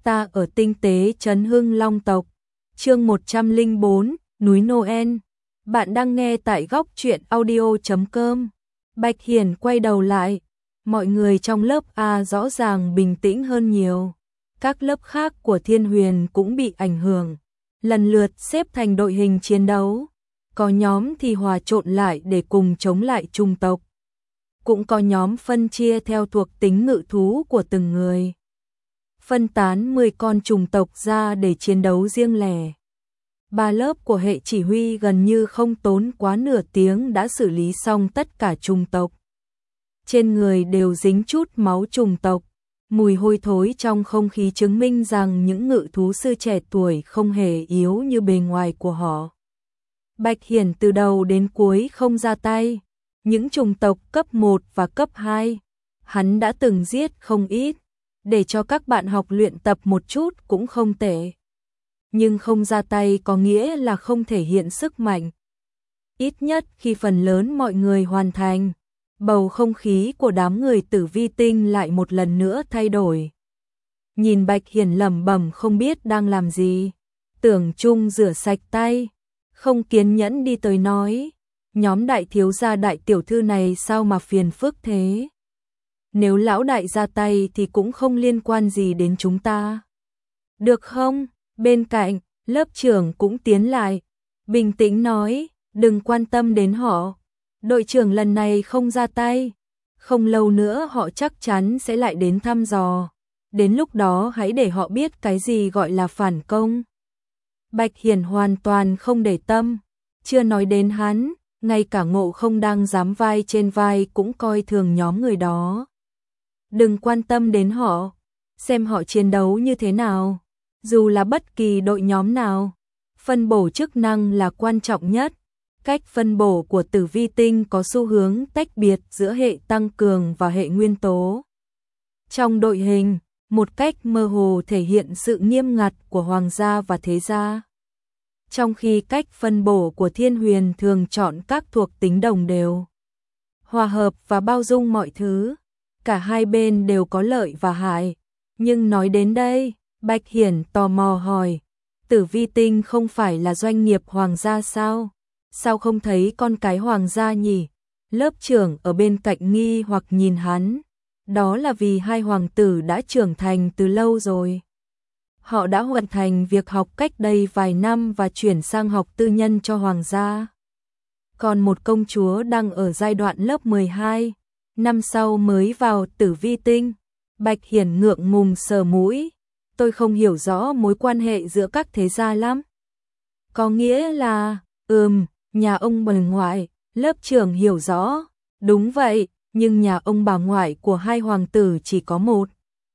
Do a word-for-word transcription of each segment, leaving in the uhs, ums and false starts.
Ta ở tinh tế trấn Hưng Long tộc. Chương một trăm lẻ bốn, núi Noel. Bạn đang nghe tại góc truyện audio chấm com. Bạch Hiển quay đầu lại, mọi người trong lớp A rõ ràng bình tĩnh hơn nhiều. Các lớp khác của Thiên Huyền cũng bị ảnh hưởng, lần lượt xếp thành đội hình chiến đấu. Có nhóm thì hòa trộn lại để cùng chống lại trùng tộc. Cũng có nhóm phân chia theo thuộc tính ngự thú của từng người. Phân tán mười con trùng tộc ra để chiến đấu riêng lẻ. Ba lớp của hệ chỉ huy gần như không tốn quá nửa tiếng đã xử lý xong tất cả trùng tộc. Trên người đều dính chút máu trùng tộc. Mùi hôi thối trong không khí chứng minh rằng những ngự thú sư trẻ tuổi không hề yếu như bề ngoài của họ. Bạch Hiển từ đầu đến cuối không ra tay. Những trùng tộc cấp một và cấp hai, hắn đã từng giết không ít, để cho các bạn học luyện tập một chút cũng không tệ. Nhưng không ra tay có nghĩa là không thể hiện sức mạnh. Ít nhất khi phần lớn mọi người hoàn thành, bầu không khí của đám người Tử Vi Tinh lại một lần nữa thay đổi. Nhìn Bạch Hiển lẩm bẩm không biết đang làm gì, Tưởng Trung rửa sạch tay, không kiên nhẫn đi tới nói, nhóm đại thiếu gia đại tiểu thư này sao mà phiền phức thế? Nếu lão đại ra tay thì cũng không liên quan gì đến chúng ta. Được không? Bên cạnh, lớp trưởng cũng tiến lại, bình tĩnh nói, đừng quan tâm đến họ. Đội trưởng lần này không ra tay, không lâu nữa họ chắc chắn sẽ lại đến thăm dò. Đến lúc đó hãy để họ biết cái gì gọi là phản công. Bạch Hiển hoàn toàn không để tâm, chưa nói đến hắn, ngay cả Ngộ Không đang giám vai trên vai cũng coi thường nhóm người đó. Đừng quan tâm đến họ, xem họ chiến đấu như thế nào, dù là bất kỳ đội nhóm nào. Phân bổ chức năng là quan trọng nhất. Cách phân bổ của Tử Vi Tinh có xu hướng tách biệt giữa hệ tăng cường và hệ nguyên tố. Trong đội hình, một cách mơ hồ thể hiện sự nghiêm ngặt của hoàng gia và thế gia. Trong khi cách phân bổ của Thiên Huyền thường chọn các thuộc tính đồng đều, hòa hợp và bao dung mọi thứ, cả hai bên đều có lợi và hại. Nhưng nói đến đây, Bạch Hiển tò mò hỏi, Tử Vi Tinh không phải là doanh nghiệp hoàng gia sao? Sao không thấy con cái hoàng gia nhỉ? Lớp trưởng ở bên cạnh nghi hoặc nhìn hắn. Đó là vì hai hoàng tử đã trưởng thành từ lâu rồi. Họ đã hoàn thành việc học cách đây vài năm và chuyển sang học tư nhân cho hoàng gia. Còn một công chúa đang ở giai đoạn lớp mười hai, năm sau mới vào Tử Vi Tinh. Bạch Hiển ngượng ngùng sờ mũi. Tôi không hiểu rõ mối quan hệ giữa các thế gia lắm. Có nghĩa là, ừm, nhà ông bà ngoại, lớp trưởng hiểu rõ. Đúng vậy, nhưng nhà ông bà ngoại của hai hoàng tử chỉ có một.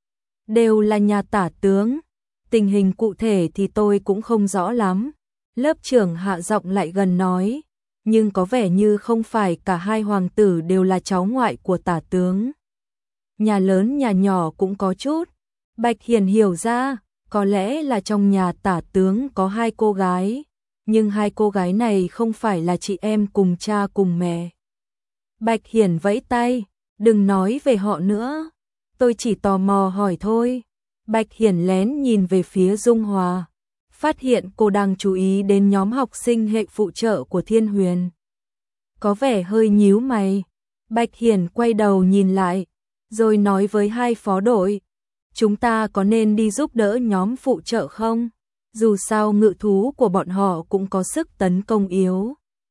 Đều là nhà tả tướng. Tình hình cụ thể thì tôi cũng không rõ lắm. Lớp trưởng hạ giọng lại gần nói, nhưng có vẻ như không phải cả hai hoàng tử đều là cháu ngoại của tả tướng. Nhà lớn nhà nhỏ cũng có chút. Bạch Hiển hiểu ra, có lẽ là trong nhà tả tướng có hai cô gái, nhưng hai cô gái này không phải là chị em cùng cha cùng mẹ. Bạch Hiển vẫy tay, đừng nói về họ nữa, tôi chỉ tò mò hỏi thôi. Bạch Hiển lén nhìn về phía Dung Hòa, phát hiện cô đang chú ý đến nhóm học sinh hệ phụ trợ của Thiên Huyền. Có vẻ hơi nhíu mày. Bạch Hiển quay đầu nhìn lại, rồi nói với hai phó đội, chúng ta có nên đi giúp đỡ nhóm phụ trợ không? Dù sao ngự thú của bọn họ cũng có sức tấn công yếu.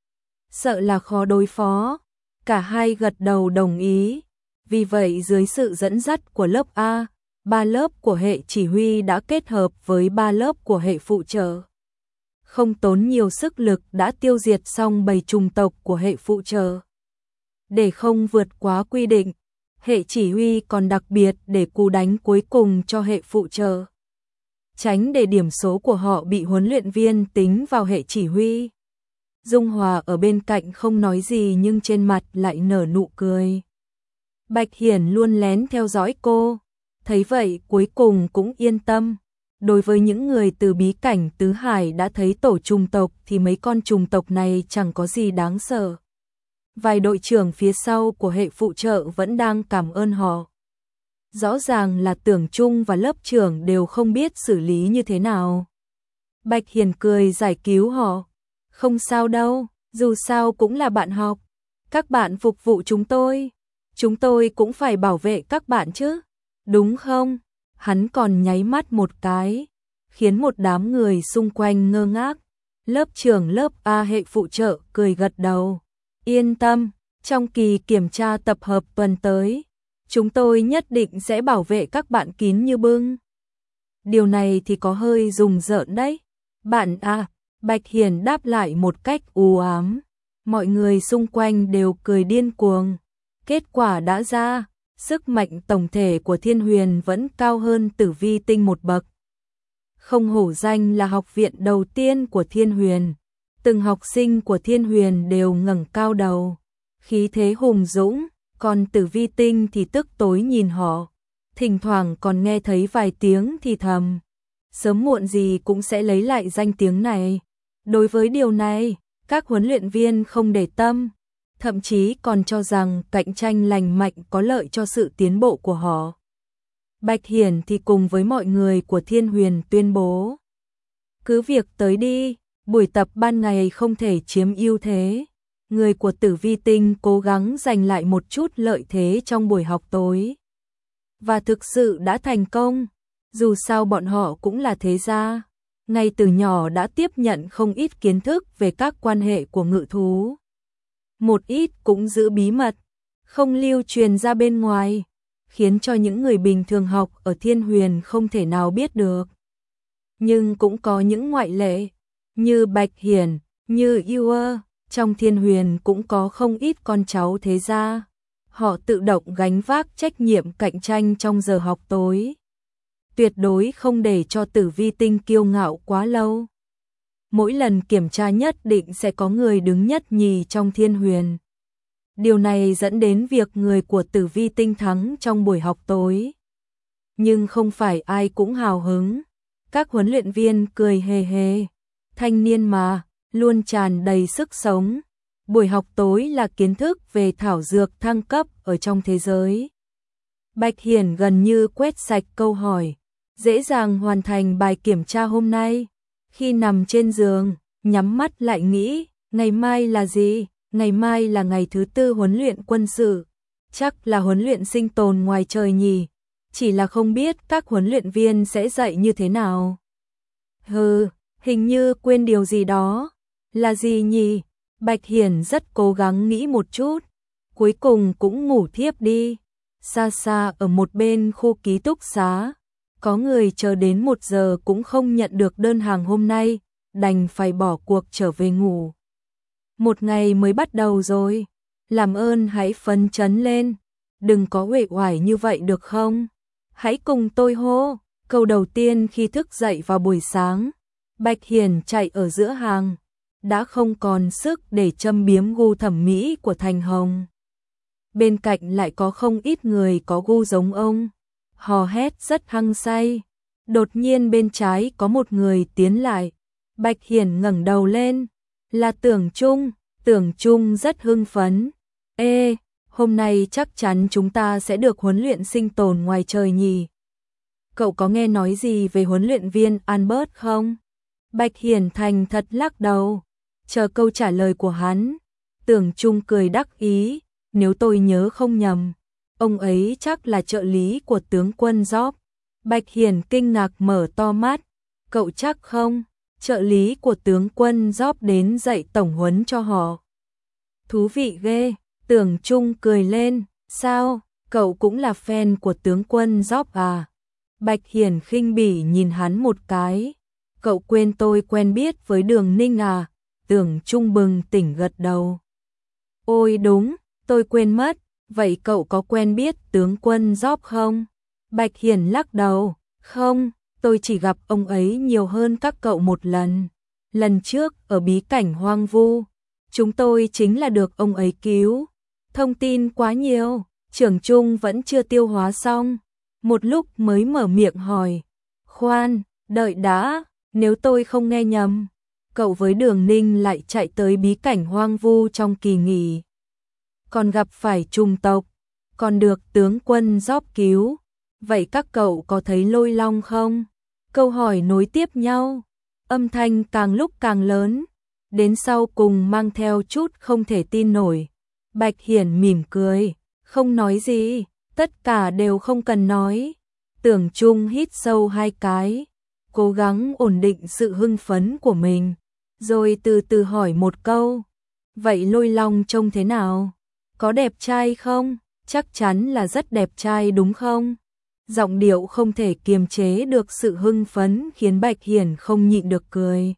Sợ là khó đối phó. Cả hai gật đầu đồng ý. Vì vậy dưới sự dẫn dắt của lớp A, ba lớp của hệ chỉ huy đã kết hợp với ba lớp của hệ phụ trợ. Không tốn nhiều sức lực đã tiêu diệt xong bầy trùng tộc của hệ phụ trợ. Để không vượt quá quy định, hệ chỉ huy còn đặc biệt để cú đánh cuối cùng cho hệ phụ trợ. Tránh để điểm số của họ bị huấn luyện viên tính vào hệ chỉ huy. Dung Hòa ở bên cạnh không nói gì nhưng trên mặt lại nở nụ cười. Bạch Hiển luôn lén theo dõi cô, thấy vậy cuối cùng cũng yên tâm. Đối với những người từ bí cảnh tứ hải đã thấy tổ trùng tộc thì mấy con trùng tộc này chẳng có gì đáng sợ. Vài đội trưởng phía sau của hệ phụ trợ vẫn đang cảm ơn họ. rõ ràng là Tưởng Trung và lớp trưởng đều không biết xử lý như thế nào. Bạch Hiền cười giải cứu họ. Không sao đâu, dù sao cũng là bạn học. Các bạn phục vụ chúng tôi. Chúng tôi cũng phải bảo vệ các bạn chứ. Đúng không? Hắn còn nháy mắt một cái, khiến một đám người xung quanh ngơ ngác. Lớp trưởng lớp A hệ phụ trợ cười gật đầu. Yên tâm, trong kỳ kiểm tra tập hợp tuần tới, chúng tôi nhất định sẽ bảo vệ các bạn kín như bưng. Điều này thì có hơi rùng rợn đấy. Bạn à, Bạch Hiền đáp lại một cách u ám. Mọi người xung quanh đều cười điên cuồng. Kết quả đã ra, sức mạnh tổng thể của Thiên Huyền vẫn cao hơn Tử Vi Tinh một bậc. Không hổ danh là học viện đầu tiên của Thiên Huyền. Từng học sinh của Thiên Huyền đều ngẩng cao đầu, khí thế hùng dũng, còn Tử Vi Tinh thì tức tối nhìn họ, thỉnh thoảng còn nghe thấy vài tiếng thì thầm. Sớm muộn gì cũng sẽ lấy lại danh tiếng này. Đối với điều này, các huấn luyện viên không để tâm, thậm chí còn cho rằng cạnh tranh lành mạnh có lợi cho sự tiến bộ của họ. Bạch Hiển thì cùng với mọi người của Thiên Huyền tuyên bố: cứ việc tới đi, buổi tập ban ngày không thể chiếm ưu thế. Người của Tử Vi Tinh cố gắng giành lại một chút lợi thế trong buổi học tối. Và thực sự đã thành công, dù sao bọn họ cũng là thế gia. Ngay từ nhỏ đã tiếp nhận không ít kiến thức về các quan hệ của ngự thú. Một ít cũng giữ bí mật, không lưu truyền ra bên ngoài, khiến cho những người bình thường học ở Thiên Huyền không thể nào biết được. Nhưng cũng có những ngoại lệ, như Bạch Hiển, như Yêu Ơ, trong Thiên Huyền cũng có không ít con cháu thế gia. Họ tự động gánh vác trách nhiệm cạnh tranh trong giờ học tối. Tuyệt đối không để cho Tử Vi Tinh kiêu ngạo quá lâu. Mỗi lần kiểm tra nhất định sẽ có người đứng nhất nhì trong Thiên Huyền. Điều này dẫn đến việc người của Tử Vi Tinh thắng trong buổi học tối. Nhưng không phải ai cũng hào hứng. Các huấn luyện viên cười hề hề. Thanh niên mà, luôn tràn đầy sức sống. Buổi học tối là kiến thức về thảo dược thăng cấp ở trong thế giới. Bạch Hiển gần như quét sạch câu hỏi, dễ dàng hoàn thành bài kiểm tra hôm nay. Khi nằm trên giường, nhắm mắt lại nghĩ, ngày mai là gì? Ngày mai là ngày thứ tư huấn luyện quân sự. Chắc là huấn luyện sinh tồn ngoài trời nhỉ? Chỉ là không biết các huấn luyện viên sẽ dạy như thế nào. Hừ, hình như quên điều gì đó. Là gì nhỉ? Bạch Hiển rất cố gắng nghĩ một chút, cuối cùng cũng ngủ thiếp đi. Xa xa ở một bên khu ký túc xá, có người chờ đến một giờ cũng không nhận được đơn hàng hôm nay, đành phải bỏ cuộc trở về ngủ. Một ngày mới bắt đầu rồi, làm ơn hãy phấn chấn lên, đừng có uể oải như vậy được không? Hãy cùng tôi hô. Câu đầu tiên khi thức dậy vào buổi sáng, Bạch Hiển chạy ở giữa hàng, đã không còn sức để châm biếm gu thẩm mỹ của Thành Hồng. Bên cạnh lại có không ít người có gu giống ông, hò hét rất hăng say. Đột nhiên bên trái có một người tiến lại, Bạch Hiển ngẩng đầu lên, là Tưởng Trung. Tưởng Trung rất hưng phấn. Ê, hôm nay chắc chắn chúng ta sẽ được huấn luyện sinh tồn ngoài trời nhỉ? Cậu có nghe nói gì về huấn luyện viên Albert không? Bạch Hiển thành thật lắc đầu, chờ câu trả lời của hắn. Tưởng Trung cười đắc ý, nếu tôi nhớ không nhầm, ông ấy chắc là trợ lý của tướng quân Job. Bạch Hiển kinh ngạc mở to mắt, cậu chắc không? Trợ lý của tướng quân Job đến dạy tổng huấn cho họ. Thú vị ghê. Tưởng Trung cười lên, sao, cậu cũng là fan của tướng quân Job à? Bạch Hiển khinh bỉ nhìn hắn một cái, cậu quên tôi quen biết với Đường Ninh à? Tưởng Trung bừng tỉnh gật đầu. Ôi đúng, tôi quên mất, vậy cậu có quen biết tướng quân Job không? Bạch Hiển lắc đầu, không, tôi chỉ gặp ông ấy nhiều hơn các cậu một lần. Lần trước ở bí cảnh hoang vu, chúng tôi chính là được ông ấy cứu. Thông tin quá nhiều, trưởng Trung vẫn chưa tiêu hóa xong. Một lúc mới mở miệng hỏi, khoan, đợi đã, nếu tôi không nghe nhầm, cậu với Đường Ninh lại chạy tới bí cảnh hoang vu trong kỳ nghỉ. Còn gặp phải trùng tộc, còn được tướng quân Job cứu. vậy các cậu có thấy Lôi Long không? Câu hỏi nối tiếp nhau, âm thanh càng lúc càng lớn, đến sau cùng mang theo chút không thể tin nổi. Bạch Hiển mỉm cười, không nói gì, tất cả đều không cần nói. Tưởng Trung hít sâu hai cái, cố gắng ổn định sự hưng phấn của mình, rồi từ từ hỏi một câu, vậy Lôi Long trông thế nào? Có đẹp trai không? Chắc chắn là rất đẹp trai đúng không? Giọng điệu không thể kiềm chế được sự hưng phấn khiến Bạch Hiển không nhịn được cười.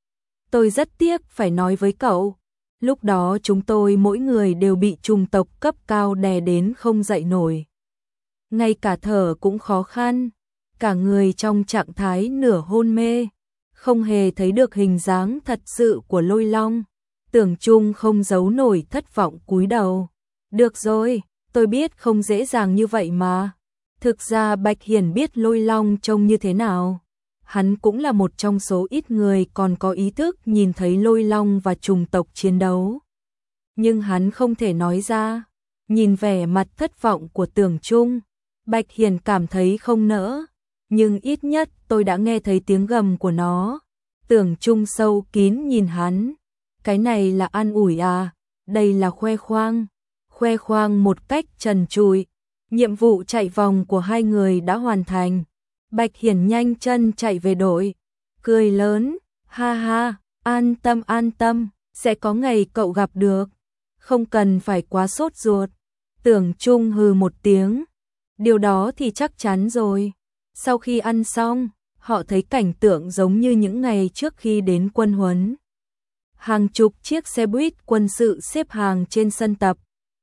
Tôi rất tiếc phải nói với cậu, lúc đó chúng tôi mỗi người đều bị trùng tộc cấp cao đè đến không dậy nổi. Ngay cả thở cũng khó khăn, cả người trong trạng thái nửa hôn mê, không hề thấy được hình dáng thật sự của Lôi Long. Tưởng Trung không giấu nổi thất vọng cúi đầu. Được rồi, tôi biết không dễ dàng như vậy mà. Thực ra Bạch Hiển biết Lôi Long trông như thế nào. Hắn cũng là một trong số ít người còn có ý thức nhìn thấy Lôi Long và trùng tộc chiến đấu. Nhưng hắn không thể nói ra. Nhìn vẻ mặt thất vọng của Tưởng Trung, Bạch Hiển cảm thấy không nỡ. Nhưng ít nhất tôi đã nghe thấy tiếng gầm của nó. Tưởng Trung sâu kín nhìn hắn. Cái này là an ủi à? Đây là khoe khoang. Khoe khoang một cách trần trụi. Nhiệm vụ chạy vòng của hai người đã hoàn thành. Bạch Hiển nhanh chân chạy về đội, cười lớn, ha ha, an tâm an tâm, sẽ có ngày cậu gặp được, không cần phải quá sốt ruột. Tưởng Trung hừ một tiếng, điều đó thì chắc chắn rồi. Sau khi ăn xong, họ thấy cảnh tượng giống như những ngày trước khi đến quân huấn. Hàng chục chiếc xe buýt quân sự xếp hàng trên sân tập.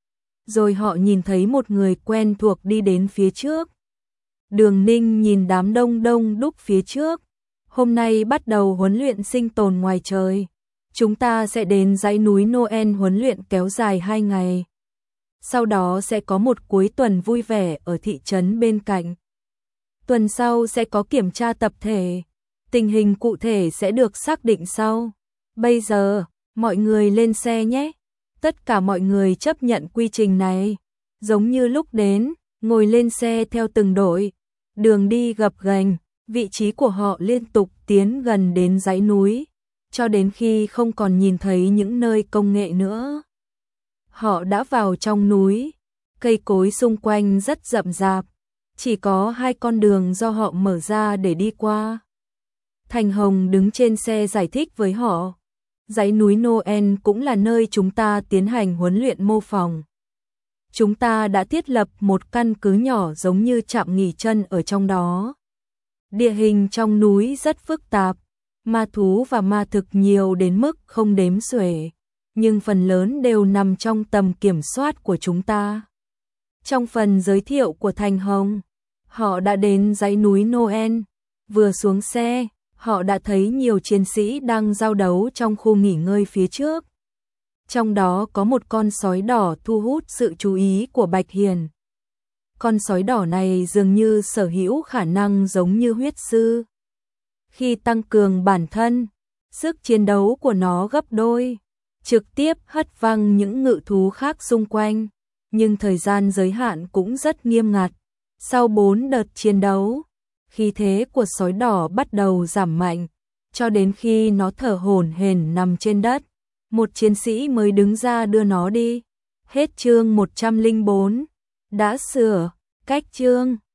Rồi họ nhìn thấy một người quen thuộc đi đến phía trước. Đường Ninh nhìn đám đông đông đúc phía trước. Hôm nay bắt đầu huấn luyện sinh tồn ngoài trời. Chúng ta sẽ đến dãy núi Noel huấn luyện kéo dài hai ngày. Sau đó sẽ có một cuối tuần vui vẻ ở thị trấn bên cạnh. Tuần sau sẽ có kiểm tra tập thể. Tình hình cụ thể sẽ được xác định sau. Bây giờ, mọi người lên xe nhé. Tất cả mọi người chấp nhận quy trình này. Giống như lúc đến, ngồi lên xe theo từng đội. Đường đi gập ghềnh, vị trí của họ liên tục tiến gần đến dãy núi, cho đến khi không còn nhìn thấy những nơi công nghệ nữa. Họ đã vào trong núi, cây cối xung quanh rất rậm rạp, chỉ có hai con đường do họ mở ra để đi qua. Thành Hồng đứng trên xe giải thích với họ, dãy núi Noel cũng là nơi chúng ta tiến hành huấn luyện mô phỏng. Chúng ta đã thiết lập một căn cứ nhỏ giống như trạm nghỉ chân ở trong đó. Địa hình trong núi rất phức tạp, ma thú và ma thực nhiều đến mức không đếm xuể, nhưng phần lớn đều nằm trong tầm kiểm soát của chúng ta. Trong phần giới thiệu của Thành Hồng, họ đã đến dãy núi Noel. Vừa xuống xe, họ đã thấy nhiều chiến sĩ đang giao đấu trong khu nghỉ ngơi phía trước. Trong đó có một con sói đỏ thu hút sự chú ý của Bạch Hiển. Con sói đỏ này dường như sở hữu khả năng giống như huyết sư. Khi tăng cường bản thân, sức chiến đấu của nó gấp đôi, trực tiếp hất văng những ngự thú khác xung quanh. Nhưng thời gian giới hạn cũng rất nghiêm ngặt. Sau bốn đợt chiến đấu, khí thế của sói đỏ bắt đầu giảm mạnh, cho đến khi nó thở hổn hển nằm trên đất. Một chiến sĩ mới đứng ra đưa nó đi. Hết chương một trăm lẻ bốn. Đã sửa, cách chương.